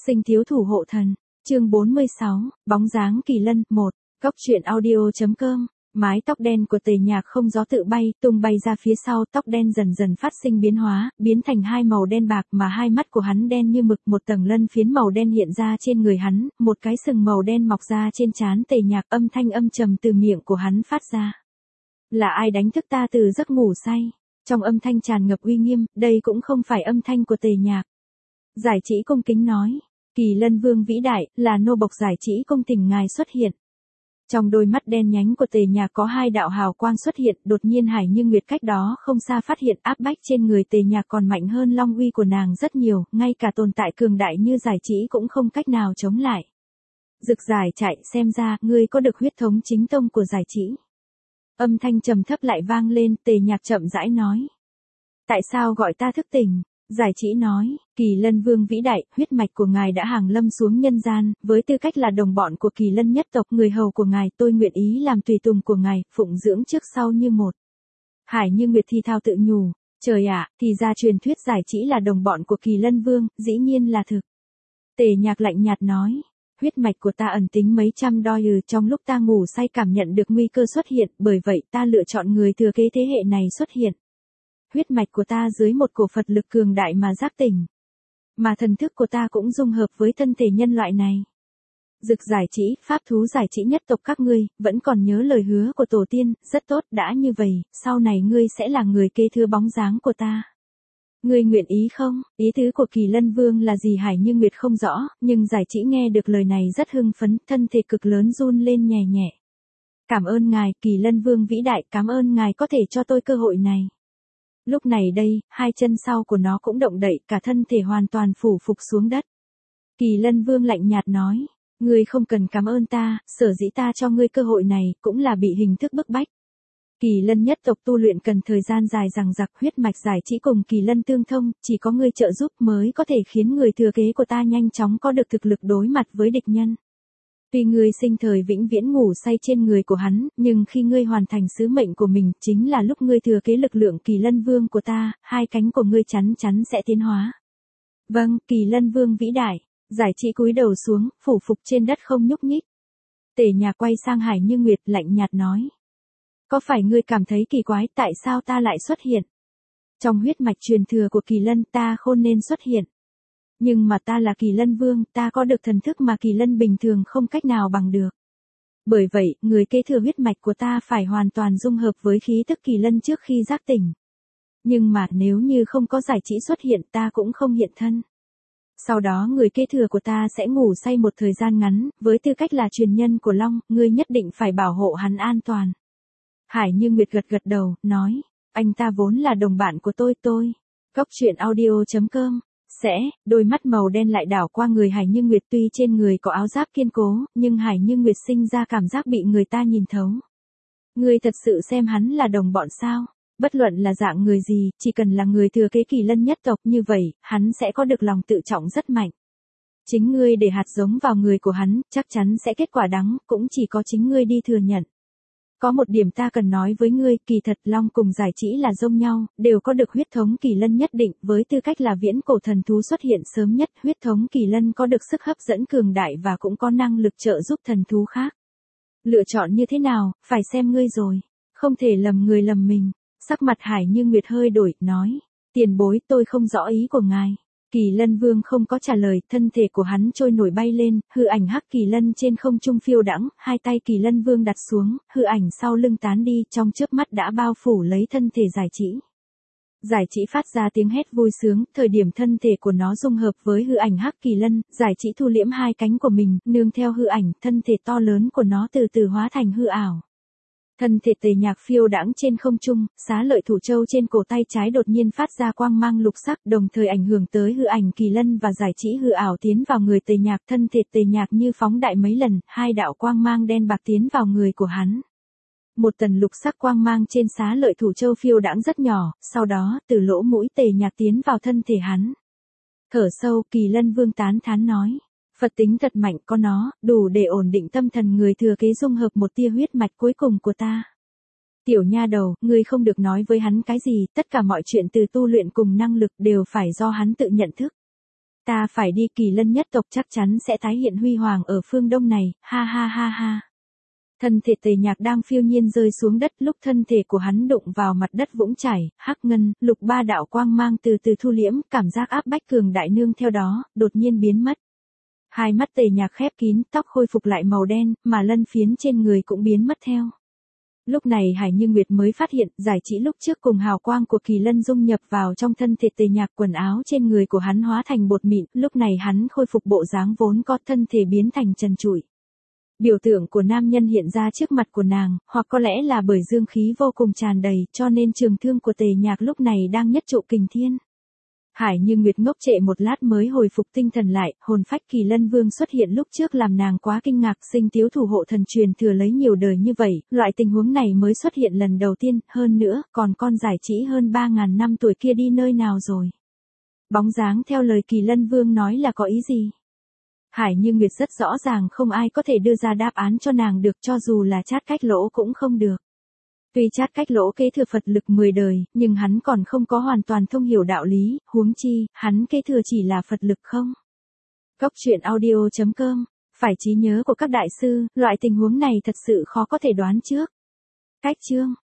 Sinh thiếu thủ hộ thần, chương 46, bóng dáng Kỳ Lân, 1, Cốc truyện audio.com. Mái tóc đen của Tề Nhạc không gió tự bay, tung bay ra phía sau, tóc đen dần dần phát sinh biến hóa, biến thành hai màu đen bạc mà hai mắt của hắn đen như mực, một tầng lân phiến màu đen hiện ra trên người hắn, một cái sừng màu đen mọc ra trên trán Tề Nhạc, âm thanh âm trầm từ miệng của hắn phát ra. Là ai đánh thức ta từ giấc ngủ say? Trong âm thanh tràn ngập uy nghiêm, đây cũng không phải âm thanh của Tề Nhạc. Giải Chỉ cung kính nói, Kỳ Lân Vương vĩ đại, là nô bộc Giải Chỉ cung thỉnh ngài xuất hiện. Trong đôi mắt đen nhánh của Tề Nhạc có hai đạo hào quang xuất hiện, đột nhiên Hải Như Nguyệt cách đó không xa phát hiện áp bách trên người Tề Nhạc còn mạnh hơn long uy của nàng rất nhiều, ngay cả tồn tại cường đại như Giải Chỉ cũng không cách nào chống lại. Rực Giải chạy, xem ra, ngươi có được huyết thống chính tông của Giải Chỉ. Âm thanh trầm thấp lại vang lên, Tề Nhạc chậm rãi nói. Tại sao gọi ta thức tỉnh? Giải Chỉ nói, Kỳ Lân Vương vĩ đại, huyết mạch của ngài đã hàng lâm xuống nhân gian, với tư cách là đồng bọn của Kỳ Lân nhất tộc, người hầu của ngài, tôi nguyện ý làm tùy tùng của ngài, phụng dưỡng trước sau như một. Hải Như Nguyệt thì thào tự nhủ, trời ạ, thì ra truyền thuyết Giải Chỉ là đồng bọn của Kỳ Lân Vương, dĩ nhiên là thực. Tề Nhạc lạnh nhạt nói, huyết mạch của ta ẩn tính mấy trăm đo trong lúc ta ngủ say cảm nhận được nguy cơ xuất hiện, bởi vậy ta lựa chọn người thừa kế thế hệ này xuất hiện. Huyết mạch của ta dưới một cổ Phật lực cường đại mà giác tỉnh. Mà thần thức của ta cũng dung hợp với thân thể nhân loại này. Rực Giải Chỉ, pháp thú Giải Chỉ nhất tộc các ngươi, vẫn còn nhớ lời hứa của tổ tiên, rất tốt, đã như vậy, sau này ngươi sẽ là người kế thừa bóng dáng của ta. Ngươi nguyện ý không? Ý tứ của Kỳ Lân Vương là gì Hải Như Nguyệt không rõ, nhưng Giải Chỉ nghe được lời này rất hưng phấn, thân thể cực lớn run lên nhẹ nhẹ. Cảm ơn ngài, Kỳ Lân Vương vĩ đại, cảm ơn ngài có thể cho tôi cơ hội này. Lúc này đây, hai chân sau của nó cũng động đậy, cả thân thể hoàn toàn phủ phục xuống đất. Kỳ Lân Vương lạnh nhạt nói, ngươi không cần cảm ơn ta, sở dĩ ta cho ngươi cơ hội này, cũng là bị hình thức bức bách. Kỳ Lân nhất tộc tu luyện cần thời gian dài dằng dặc, huyết mạch Giải Chỉ cùng Kỳ Lân tương thông, chỉ có ngươi trợ giúp mới có thể khiến người thừa kế của ta nhanh chóng có được thực lực đối mặt với địch nhân. Tuy ngươi sinh thời vĩnh viễn ngủ say trên người của hắn, nhưng khi ngươi hoàn thành sứ mệnh của mình, chính là lúc ngươi thừa kế lực lượng Kỳ Lân Vương của ta, hai cánh của ngươi chắn chắn sẽ tiến hóa. Vâng, Kỳ Lân Vương vĩ đại. Giải Chỉ cúi đầu xuống, phủ phục trên đất không nhúc nhích. Tề Nhạc quay sang Hải Như Nguyệt lạnh nhạt nói. Có phải ngươi cảm thấy kỳ quái tại sao ta lại xuất hiện? Trong huyết mạch truyền thừa của Kỳ Lân ta không nên xuất hiện. Nhưng mà ta là Kỳ Lân Vương, ta có được thần thức mà Kỳ Lân bình thường không cách nào bằng được. Bởi vậy, người kế thừa huyết mạch của ta phải hoàn toàn dung hợp với khí tức Kỳ Lân trước khi giác tỉnh. Nhưng mà nếu như không có Giải Chỉ xuất hiện ta cũng không hiện thân. Sau đó người kế thừa của ta sẽ ngủ say một thời gian ngắn, với tư cách là truyền nhân của Long, ngươi nhất định phải bảo hộ hắn an toàn. Hải Như Nguyệt gật gật đầu, nói, anh ta vốn là đồng bạn của tôi. Cốc truyện audio.com. Đôi mắt màu đen lại đảo qua người Hải Như Nguyệt, tuy trên người có áo giáp kiên cố, nhưng Hải Như Nguyệt sinh ra cảm giác bị người ta nhìn thấu. Ngươi thật sự xem hắn là đồng bọn sao? Bất luận là dạng người gì, chỉ cần là người thừa kế Kỳ Lân nhất tộc như vậy, hắn sẽ có được lòng tự trọng rất mạnh. Chính ngươi để hạt giống vào người của hắn, chắc chắn sẽ kết quả đắng, cũng chỉ có chính ngươi đi thừa nhận. Có một điểm ta cần nói với ngươi, kỳ thật Long cùng Giải Chỉ là giống nhau, đều có được huyết thống Kỳ Lân nhất định, với tư cách là viễn cổ thần thú xuất hiện sớm nhất, huyết thống Kỳ Lân có được sức hấp dẫn cường đại và cũng có năng lực trợ giúp thần thú khác. Lựa chọn như thế nào, phải xem ngươi rồi, không thể lầm người lầm mình. Sắc mặt Hải Như Nguyệt hơi đổi, nói, tiền bối tôi không rõ ý của ngài. Kỳ Lân Vương không có trả lời, thân thể của hắn trôi nổi bay lên, hư ảnh hắc Kỳ Lân trên không trung phiêu đãng, hai tay Kỳ Lân Vương đặt xuống, hư ảnh sau lưng tán đi, trong chớp mắt đã bao phủ lấy thân thể Giải Chỉ. Giải Chỉ phát ra tiếng hét vui sướng, thời điểm thân thể của nó dung hợp với hư ảnh hắc Kỳ Lân, Giải Chỉ thu liễm hai cánh của mình, nương theo hư ảnh, thân thể to lớn của nó từ từ hóa thành hư ảo. Thân thể Tề Nhạc phiêu đãng trên không trung, xá lợi thủ châu trên cổ tay trái đột nhiên phát ra quang mang lục sắc, đồng thời ảnh hưởng tới hư ảnh Kỳ Lân và Giải Chỉ hư ảo tiến vào người Tề Nhạc, thân thể Tề Nhạc như phóng đại mấy lần, hai đạo quang mang đen bạc tiến vào người của hắn. Một tần lục sắc quang mang trên xá lợi thủ châu phiêu đãng rất nhỏ, sau đó, từ lỗ mũi Tề Nhạc tiến vào thân thể hắn. Thở sâu, Kỳ Lân Vương tán thán nói. Phật tính thật mạnh, có nó, đủ để ổn định tâm thần người thừa kế dung hợp một tia huyết mạch cuối cùng của ta. Tiểu nha đầu, ngươi không được nói với hắn cái gì, tất cả mọi chuyện từ tu luyện cùng năng lực đều phải do hắn tự nhận thức. Ta phải đi, Kỳ Lân nhất tộc chắc chắn sẽ tái hiện huy hoàng ở phương Đông này, ha ha ha ha. Thân thể Tề Nhạc đang phiêu nhiên rơi xuống đất, lúc thân thể của hắn đụng vào mặt đất vũng chảy, hắc ngân, lục ba đạo quang mang từ từ thu liễm, cảm giác áp bách cường đại nương theo đó, đột nhiên biến mất. Hai mắt Tề Nhạc khép kín, tóc khôi phục lại màu đen, mà lân phiến trên người cũng biến mất theo. Lúc này Hải Như Nguyệt mới phát hiện, giải chỉ lúc trước cùng hào quang của Kỳ Lân dung nhập vào trong thân thể Tề Nhạc, quần áo trên người của hắn hóa thành bột mịn, lúc này hắn khôi phục bộ dáng vốn có, thân thể biến thành trần trụi. Biểu tượng của nam nhân hiện ra trước mặt của nàng, hoặc có lẽ là bởi dương khí vô cùng tràn đầy, cho nên trường thương của Tề Nhạc lúc này đang nhất trụ kình thiên. Hải Như Nguyệt ngốc trệ một lát mới hồi phục tinh thần lại, hồn phách Kỳ Lân Vương xuất hiện lúc trước làm nàng quá kinh ngạc, Sinh Tiếu thủ hộ thần truyền thừa lấy nhiều đời như vậy, loại tình huống này mới xuất hiện lần đầu tiên, hơn nữa, còn con giải chỉ hơn 3.000 năm tuổi kia đi nơi nào rồi? Bóng dáng theo lời Kỳ Lân Vương nói là có ý gì? Hải Như Nguyệt rất rõ ràng không ai có thể đưa ra đáp án cho nàng được, cho dù là Trát Cách Lỗ cũng không được. Tuy Trát Cách Lỗ kế thừa Phật lực 10 đời, nhưng hắn còn không có hoàn toàn thông hiểu đạo lý, huống chi, hắn kế thừa chỉ là Phật lực không. Cốc truyện audio.com, phải trí nhớ của các đại sư, loại tình huống này thật sự khó có thể đoán trước. Cách chương